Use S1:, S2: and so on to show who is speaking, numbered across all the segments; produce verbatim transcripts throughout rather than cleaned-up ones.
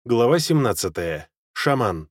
S1: Глава семнадцатая. Шаман.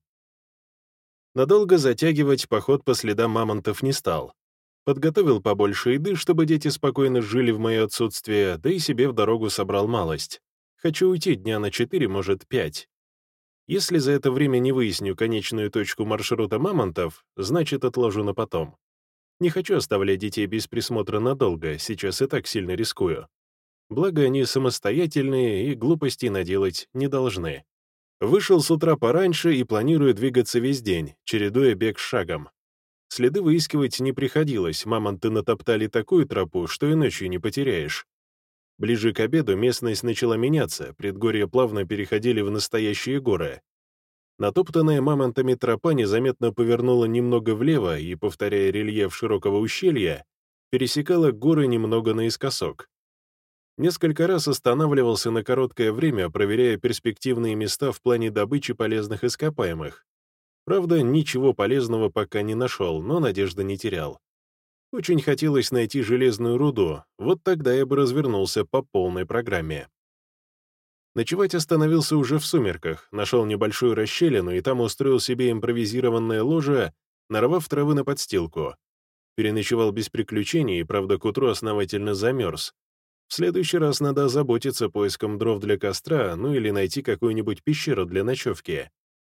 S1: Надолго затягивать поход по следам мамонтов не стал. Подготовил побольше еды, чтобы дети спокойно жили в мое отсутствие, да и себе в дорогу собрал малость. Хочу уйти дня на четыре, может, пять. Если за это время не выясню конечную точку маршрута мамонтов, значит, отложу на потом. Не хочу оставлять детей без присмотра надолго, сейчас и так сильно рискую. Благо, они самостоятельные и глупостей наделать не должны. Вышел с утра пораньше и планирую двигаться весь день, чередуя бег с шагом. Следы выискивать не приходилось, мамонты натоптали такую тропу, что и ночью не потеряешь. Ближе к обеду местность начала меняться, предгорья плавно переходили в настоящие горы. Натоптанная мамонтами тропа незаметно повернула немного влево и, повторяя рельеф широкого ущелья, пересекала горы немного наискосок. Несколько раз останавливался на короткое время, проверяя перспективные места в плане добычи полезных ископаемых. Правда, ничего полезного пока не нашел, но надежды не терял. Очень хотелось найти железную руду, вот тогда я бы развернулся по полной программе. Ночевать остановился уже в сумерках, нашел небольшую расщелину и там устроил себе импровизированное ложе, нарвав травы на подстилку. Переночевал без приключений, правда, к утру основательно замерз. В следующий раз надо озаботиться поиском дров для костра, ну или найти какую-нибудь пещеру для ночевки.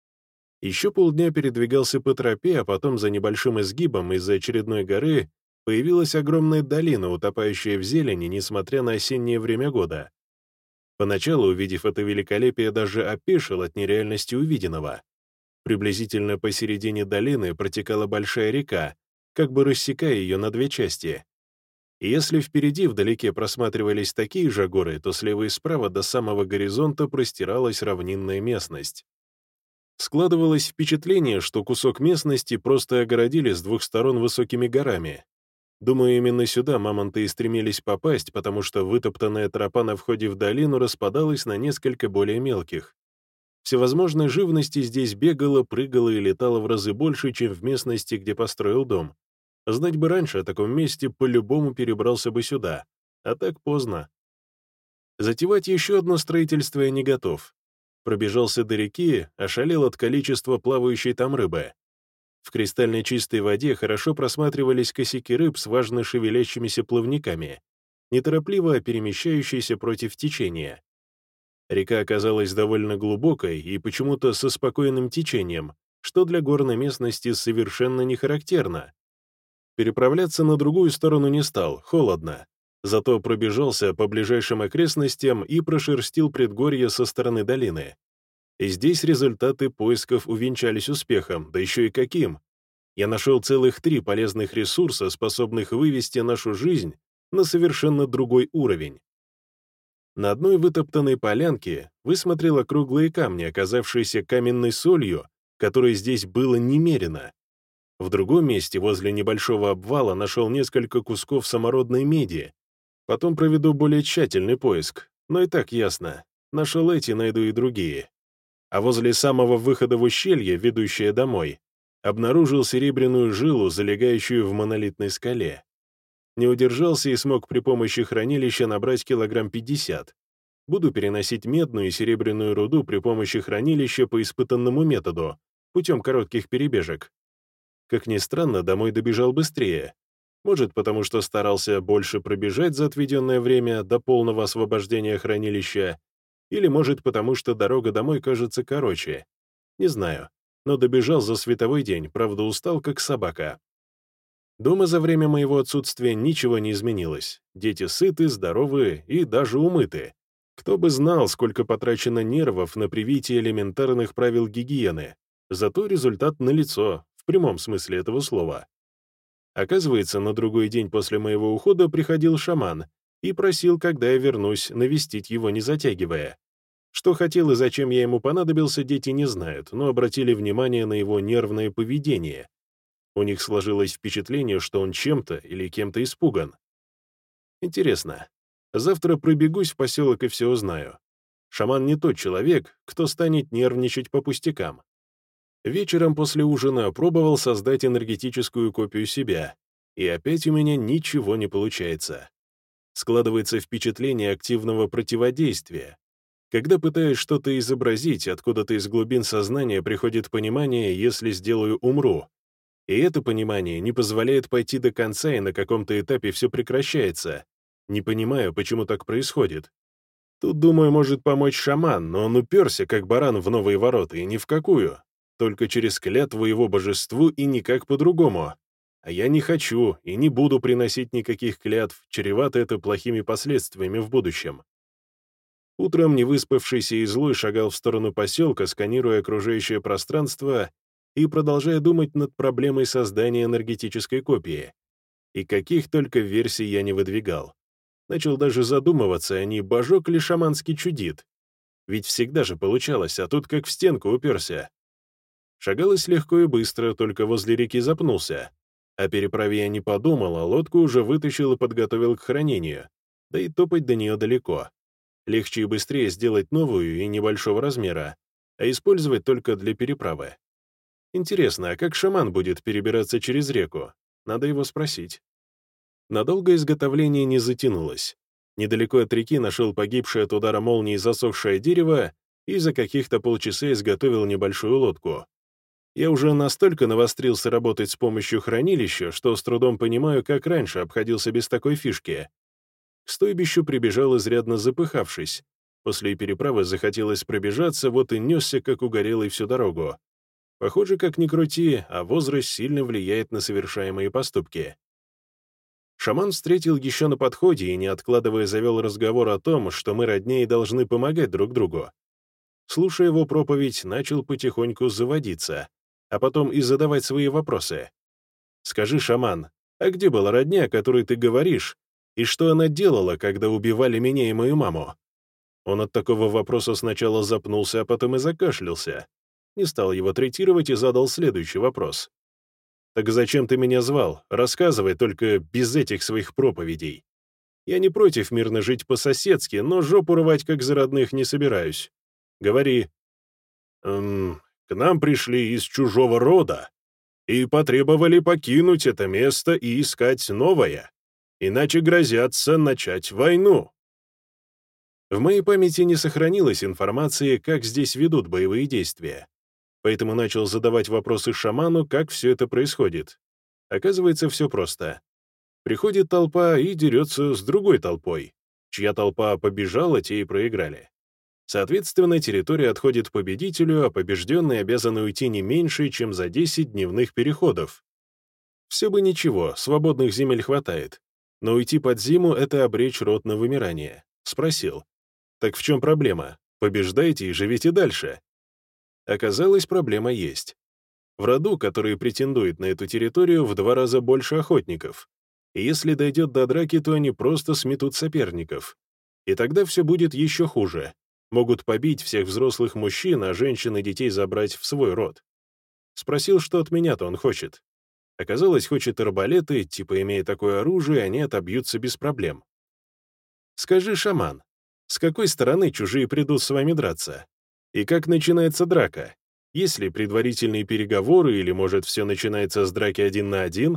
S1: Еще полдня передвигался по тропе, а потом за небольшим изгибом из-за очередной горы появилась огромная долина, утопающая в зелени, несмотря на осеннее время года. Поначалу, увидев это великолепие, даже опешил от нереальности увиденного. Приблизительно посередине долины протекала большая река, как бы рассекая ее на две части. И если впереди вдалеке просматривались такие же горы, то слева и справа до самого горизонта простиралась равнинная местность. Складывалось впечатление, что кусок местности просто огородили с двух сторон высокими горами. Думаю, именно сюда мамонты и стремились попасть, потому что вытоптанная тропа на входе в долину распадалась на несколько более мелких. Всевозможной живности здесь бегала, прыгала и летала в разы больше, чем в местности, где построил дом. Знать бы раньше о таком месте, по-любому перебрался бы сюда, а так поздно. Затевать еще одно строительство я не готов. Пробежался до реки, ошалел от количества плавающей там рыбы. В кристально чистой воде хорошо просматривались косяки рыб с важно шевелящимися плавниками, неторопливо перемещающиеся против течения. Река оказалась довольно глубокой и почему-то со спокойным течением, что для горной местности совершенно не характерно. Переправляться на другую сторону не стал, холодно. Зато пробежался по ближайшим окрестностям и прошерстил предгорье со стороны долины. И здесь результаты поисков увенчались успехом, да еще и каким. Я нашел целых три полезных ресурса, способных вывести нашу жизнь на совершенно другой уровень. На одной вытоптанной полянке высмотрел округлые камни, оказавшиеся каменной солью, которой здесь было немерено. В другом месте, возле небольшого обвала, нашел несколько кусков самородной меди. Потом проведу более тщательный поиск, но и так ясно. Нашел эти, найду и другие. А возле самого выхода в ущелье, ведущее домой, обнаружил серебряную жилу, залегающую в монолитной скале. Не удержался и смог при помощи хранилища набрать килограмм пятьдесят. Буду переносить медную и серебряную руду при помощи хранилища по испытанному методу, путем коротких перебежек. Как ни странно, домой добежал быстрее. Может, потому что старался больше пробежать за отведенное время до полного освобождения хранилища, или, может, потому что дорога домой кажется короче. Не знаю, но добежал за световой день, правда, устал, как собака. Дома за время моего отсутствия ничего не изменилось. Дети сыты, здоровы и даже умыты. Кто бы знал, сколько потрачено нервов на привитие элементарных правил гигиены. Зато результат налицо. В прямом смысле этого слова. Оказывается, на другой день после моего ухода приходил шаман и просил, когда я вернусь, навестить его, не затягивая. Что хотел и зачем я ему понадобился, дети не знают, но обратили внимание на его нервное поведение. У них сложилось впечатление, что он чем-то или кем-то испуган. Интересно. Завтра пробегусь в поселок и все узнаю. Шаман не тот человек, кто станет нервничать по пустякам. Вечером после ужина пробовал создать энергетическую копию себя, и опять у меня ничего не получается. Складывается впечатление активного противодействия. Когда пытаюсь что-то изобразить, откуда-то из глубин сознания приходит понимание «если сделаю, умру». И это понимание не позволяет пойти до конца, и на каком-то этапе все прекращается. Не понимаю, почему так происходит. Тут, думаю, может помочь шаман, но он уперся, как баран в новые ворота, и ни в какую. Только через клятву его божеству и никак по-другому. А я не хочу и не буду приносить никаких клятв, чревато это плохими последствиями в будущем. Утром невыспавшийся и злой шагал в сторону поселка, сканируя окружающее пространство и продолжая думать над проблемой создания энергетической копии. И каких только версий я не выдвигал. Начал даже задумываться, а не божок ли шаманский чудит. Ведь всегда же получалось, а тут как в стенку уперся. Шагалось легко и быстро, только возле реки запнулся. О переправе я не подумал, а лодку уже вытащил и подготовил к хранению. Да и топать до нее далеко. Легче и быстрее сделать новую и небольшого размера, а использовать только для переправы. Интересно, а как шаман будет перебираться через реку? Надо его спросить. Надолго изготовление не затянулось. Недалеко от реки нашел погибшее от удара молнии засохшее дерево и за каких-то полчаса изготовил небольшую лодку. Я уже настолько навострился работать с помощью хранилища, что с трудом понимаю, как раньше обходился без такой фишки. К стойбищу прибежал изрядно запыхавшись. После переправы захотелось пробежаться, вот и несся, как угорелый, всю дорогу. Похоже, как ни крути, а возраст сильно влияет на совершаемые поступки. Шаман встретил еще на подходе и, не откладывая, завел разговор о том, что мы роднее и должны помогать друг другу. Слушая его проповедь, начал потихоньку заводиться, а потом и задавать свои вопросы. «Скажи, шаман, а где была родня, о которой ты говоришь, и что она делала, когда убивали меня и мою маму?» Он от такого вопроса сначала запнулся, а потом и закашлялся. Не стал его третировать и задал следующий вопрос. «Так зачем ты меня звал? Рассказывай, только без этих своих проповедей. Я не против мирно жить по-соседски, но жопу рвать как за родных не собираюсь. Говори». «Эм, к нам пришли из чужого рода и потребовали покинуть это место и искать новое, иначе грозятся начать войну». В моей памяти не сохранилось информации, как здесь ведут боевые действия. Поэтому начал задавать вопросы шаману, как все это происходит. Оказывается, все просто. Приходит толпа и дерется с другой толпой. Чья толпа побежала, те и проиграли. Соответственно, территория отходит победителю, а побежденные обязаны уйти не меньше, чем за десять дневных переходов. Все бы ничего, свободных земель хватает. Но уйти под зиму — это обречь род на вымирание. Спросил. Так в чем проблема? Побеждайте и живите дальше. Оказалось, проблема есть. В роду, который претендует на эту территорию, в два раза больше охотников. И если дойдет до драки, то они просто сметут соперников. И тогда все будет еще хуже. Могут побить всех взрослых мужчин, а женщин и детей забрать в свой род. Спросил, что от меня-то он хочет. Оказалось, хочет арбалеты, типа, имея такое оружие, они отобьются без проблем. Скажи, шаман, с какой стороны чужие придут с вами драться? И как начинается драка? Есть ли предварительные переговоры, или, может, все начинается с драки один на один?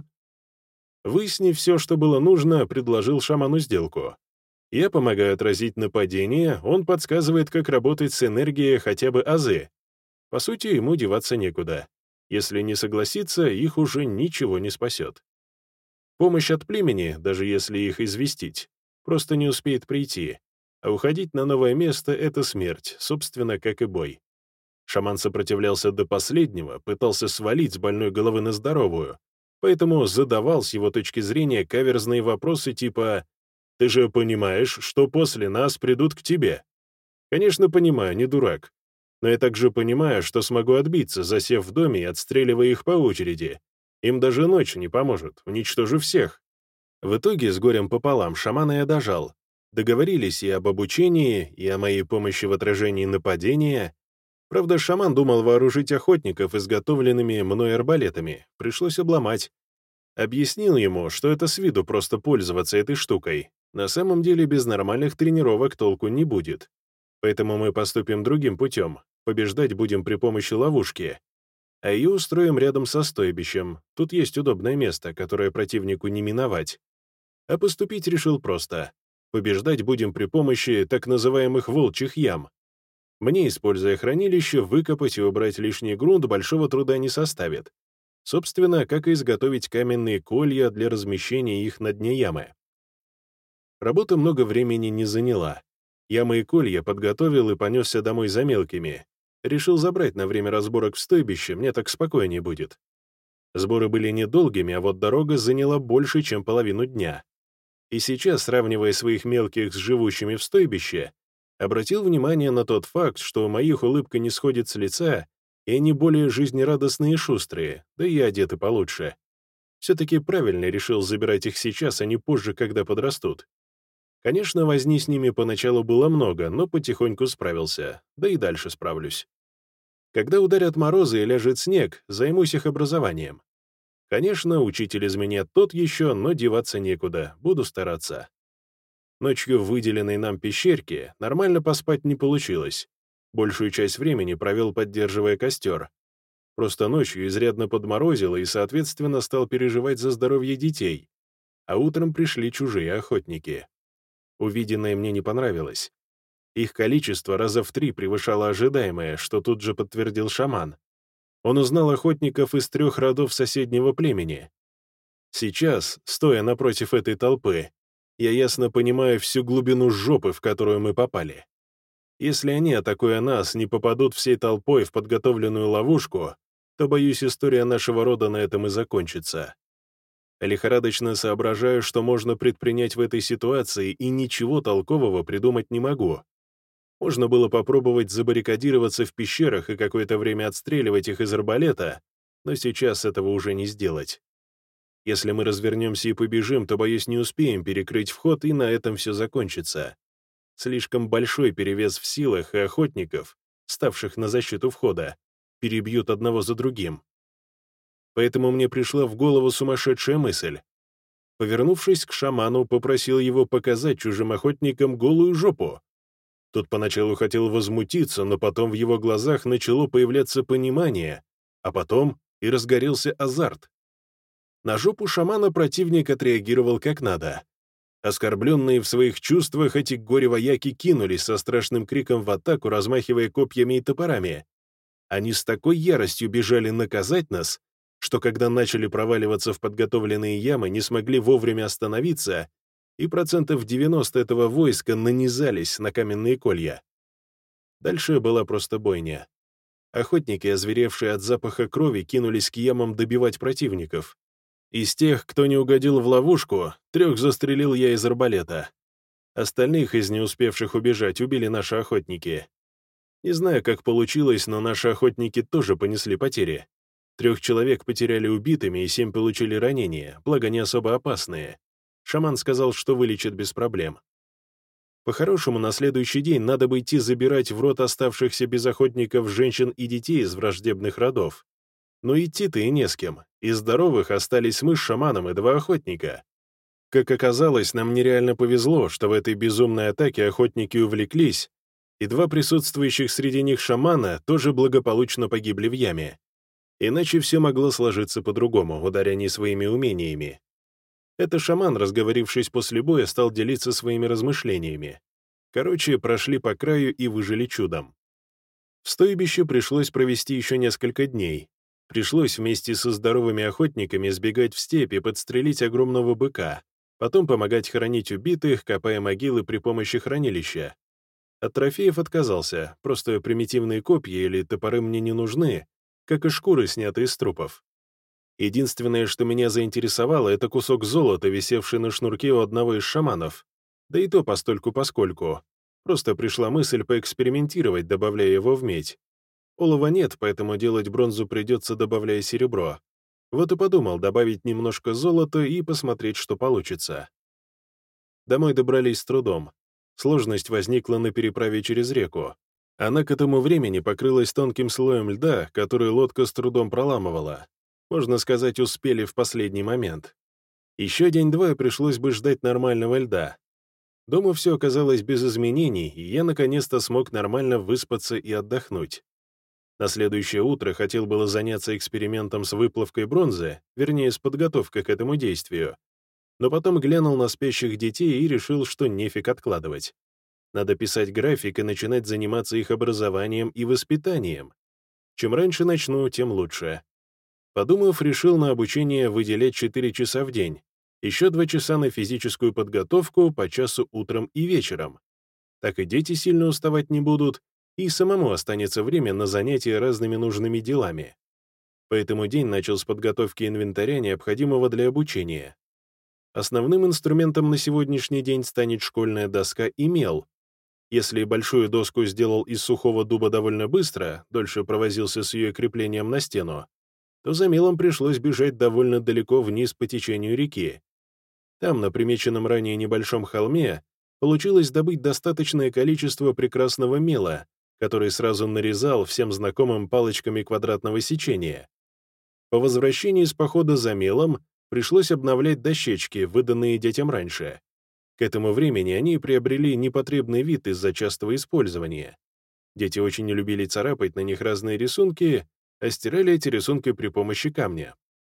S1: Выяснив все, что было нужно, предложил шаману сделку. Я помогаю отразить нападение, он подсказывает, как работать с энергией хотя бы азы. По сути, ему деваться некуда. Если не согласится, их уже ничего не спасет. Помощь от племени, даже если их известить, просто не успеет прийти. А уходить на новое место — это смерть, собственно, как и бой. Шаман сопротивлялся до последнего, пытался свалить с больной головы на здоровую, поэтому задавал с его точки зрения каверзные вопросы типа «Ты же понимаешь, что после нас придут к тебе?» Конечно, понимаю, не дурак. Но я также понимаю, что смогу отбиться, засев в доме и отстреливая их по очереди. Им даже ночь не поможет, уничтожу всех. В итоге, с горем пополам, шамана я дожал. Договорились и об обучении, и о моей помощи в отражении нападения. Правда, шаман думал вооружить охотников изготовленными мной арбалетами. Пришлось обломать. Объяснил ему, что это с виду просто пользоваться этой штукой. На самом деле без нормальных тренировок толку не будет. Поэтому мы поступим другим путем. Побеждать будем при помощи ловушки. А ее устроим рядом со стойбищем. Тут есть удобное место, которое противнику не миновать. А поступить решил просто. Побеждать будем при помощи так называемых волчьих ям. Мне, используя хранилище, выкопать и убрать лишний грунт большого труда не составит. Собственно, как и изготовить каменные колья для размещения их на дне ямы. Работа много времени не заняла. Ямы и колья подготовил и понесся домой за мелкими. Решил забрать на время разборок в стойбище, мне так спокойнее будет. Сборы были недолгими, а вот дорога заняла больше, чем половину дня. И сейчас, сравнивая своих мелких с живущими в стойбище, обратил внимание на тот факт, что у моих улыбка не сходит с лица, и они более жизнерадостные и шустрые, да и одеты получше. Все-таки правильно решил забирать их сейчас, а не позже, когда подрастут. Конечно, возни с ними поначалу было много, но потихоньку справился, да и дальше справлюсь. Когда ударят морозы и ляжет снег, займусь их образованием. Конечно, учитель из меня тот еще, но деваться некуда, буду стараться. Ночью в выделенной нам пещерке нормально поспать не получилось. Большую часть времени провел, поддерживая костер. Просто ночью изрядно подморозило и, соответственно, стал переживать за здоровье детей. А утром пришли чужие охотники. Увиденное мне не понравилось. Их количество раза в три превышало ожидаемое, что тут же подтвердил шаман. Он узнал охотников из трех родов соседнего племени. Сейчас, стоя напротив этой толпы, я ясно понимаю всю глубину жопы, в которую мы попали. Если они, атакуя нас, не попадут всей толпой в подготовленную ловушку, то, боюсь, история нашего рода на этом и закончится. Лихорадочно соображаю, что можно предпринять в этой ситуации, и ничего толкового придумать не могу. Можно было попробовать забаррикадироваться в пещерах и какое-то время отстреливать их из арбалета, но сейчас этого уже не сделать. Если мы развернемся и побежим, то, боюсь, не успеем перекрыть вход, и на этом все закончится. Слишком большой перевес в силах, и охотников, ставших на защиту входа, перебьют одного за другим. Поэтому мне пришла в голову сумасшедшая мысль. Повернувшись к шаману, попросил его показать чужим охотникам голую жопу. Тот поначалу хотел возмутиться, но потом в его глазах начало появляться понимание, а потом и разгорелся азарт. На жопу шамана противник отреагировал как надо. Оскорбленные в своих чувствах, эти горе-вояки кинулись со страшным криком в атаку, размахивая копьями и топорами. Они с такой яростью бежали наказать нас, что когда начали проваливаться в подготовленные ямы, не смогли вовремя остановиться, и процентов девяносто этого войска нанизались на каменные колья. Дальше была просто бойня. Охотники, озверевшие от запаха крови, кинулись к ямам добивать противников. Из тех, кто не угодил в ловушку, трех застрелил я из арбалета. Остальных, из не успевших убежать, убили наши охотники. Не знаю, как получилось, но наши охотники тоже понесли потери. Трех человек потеряли убитыми и семь получили ранения, благо не особо опасные. Шаман сказал, что вылечит без проблем. По-хорошему, на следующий день надо бы идти забирать в рот оставшихся без охотников женщин и детей из враждебных родов. Но идти-то и не с кем. Из здоровых остались мы с шаманом и два охотника. Как оказалось, нам нереально повезло, что в этой безумной атаке охотники увлеклись, и два присутствующих среди них шамана тоже благополучно погибли в яме. Иначе все могло сложиться по-другому, ударя не своими умениями. Это шаман, разговорившись после боя, стал делиться своими размышлениями. Короче, прошли по краю и выжили чудом. В стойбище пришлось провести еще несколько дней. Пришлось вместе со здоровыми охотниками сбегать в степь и подстрелить огромного быка, потом помогать хоронить убитых, копая могилы при помощи хранилища. От трофеев отказался, просто примитивные копья или топоры мне не нужны, как и шкуры, снятые с трупов. Единственное, что меня заинтересовало, это кусок золота, висевший на шнурке у одного из шаманов. Да и то постольку-поскольку. Просто пришла мысль поэкспериментировать, добавляя его в медь. Олова нет, поэтому делать бронзу придется, добавляя серебро. Вот и подумал добавить немножко золота и посмотреть, что получится. Домой добрались с трудом. Сложность возникла на переправе через реку. Она к этому времени покрылась тонким слоем льда, который лодка с трудом проламывала. Можно сказать, успели в последний момент. Еще день-два и пришлось бы ждать нормального льда. Дома все оказалось без изменений, и я наконец-то смог нормально выспаться и отдохнуть. На следующее утро хотел было заняться экспериментом с выплавкой бронзы, вернее, с подготовкой к этому действию, но потом глянул на спящих детей и решил, что нефиг откладывать. Надо писать график и начинать заниматься их образованием и воспитанием. Чем раньше начну, тем лучше. Подумав, решил на обучение выделять четыре часа в день, еще два часа на физическую подготовку по часу утром и вечером. Так и дети сильно уставать не будут, и самому останется время на занятия разными нужными делами. Поэтому день начал с подготовки инвентаря, необходимого для обучения. Основным инструментом на сегодняшний день станет школьная доска и мел. Если большую доску сделал из сухого дуба довольно быстро, дольше провозился с ее креплением на стену, то за мелом пришлось бежать довольно далеко вниз по течению реки. Там, на примеченном ранее небольшом холме, получилось добыть достаточное количество прекрасного мела, который сразу нарезал всем знакомым палочками квадратного сечения. По возвращении с похода за мелом пришлось обновлять дощечки, выданные детям раньше. К этому времени они приобрели непотребный вид из-за частого использования. Дети очень не любили царапать на них разные рисунки, а стирали эти рисунки при помощи камня.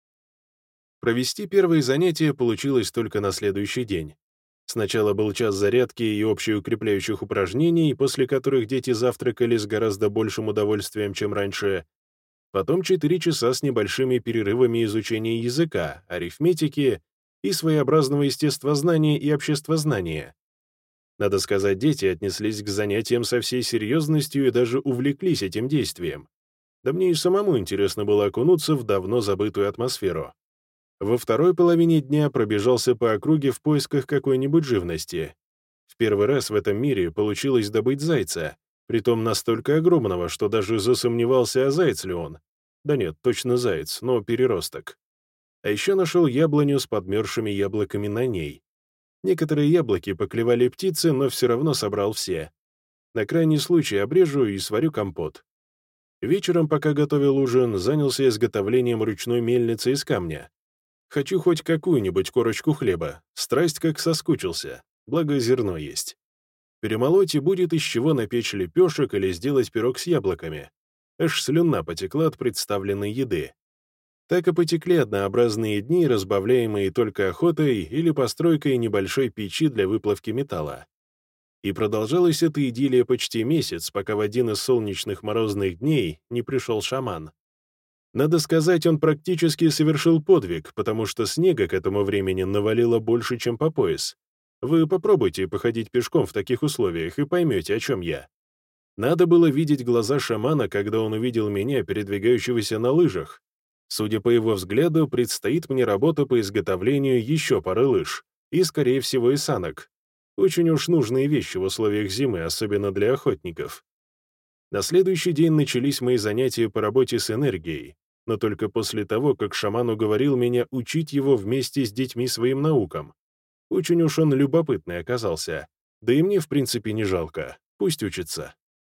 S1: Провести первые занятия получилось только на следующий день. Сначала был час зарядки и общеукрепляющих упражнений, после которых дети завтракали с гораздо большим удовольствием, чем раньше. Потом четыре часа с небольшими перерывами изучения языка, арифметики и своеобразного естествознания и обществознания. Надо сказать, дети отнеслись к занятиям со всей серьезностью и даже увлеклись этим действием. Да мне и самому интересно было окунуться в давно забытую атмосферу. Во второй половине дня пробежался по округе в поисках какой-нибудь живности. В первый раз в этом мире получилось добыть зайца, притом настолько огромного, что даже засомневался, а заяц ли он. Да нет, точно заяц, но переросток. А еще нашел яблоню с подмерзшими яблоками на ней. Некоторые яблоки поклевали птицы, но все равно собрал все. На крайний случай обрежу и сварю компот. Вечером, пока готовил ужин, занялся изготовлением ручной мельницы из камня. Хочу хоть какую-нибудь корочку хлеба, страсть как соскучился, благо зерно есть. Перемолоть и будет из чего напечь лепешек или сделать пирог с яблоками. Аж слюна потекла от представленной еды. Так и потекли однообразные дни, разбавляемые только охотой или постройкой небольшой печи для выплавки металла. И продолжалась эта идиллия почти месяц, пока в один из солнечных морозных дней не пришел шаман. Надо сказать, он практически совершил подвиг, потому что снега к этому времени навалило больше, чем по пояс. Вы попробуйте походить пешком в таких условиях и поймете, о чем я. Надо было видеть глаза шамана, когда он увидел меня, передвигающегося на лыжах. Судя по его взгляду, предстоит мне работа по изготовлению еще пары лыж и, скорее всего, и санок. Очень уж нужные вещи в условиях зимы, особенно для охотников. На следующий день начались мои занятия по работе с энергией, но только после того, как шаман уговорил меня учить его вместе с детьми своим наукам. Очень уж он любопытный оказался, да и мне, в принципе, не жалко, пусть учится.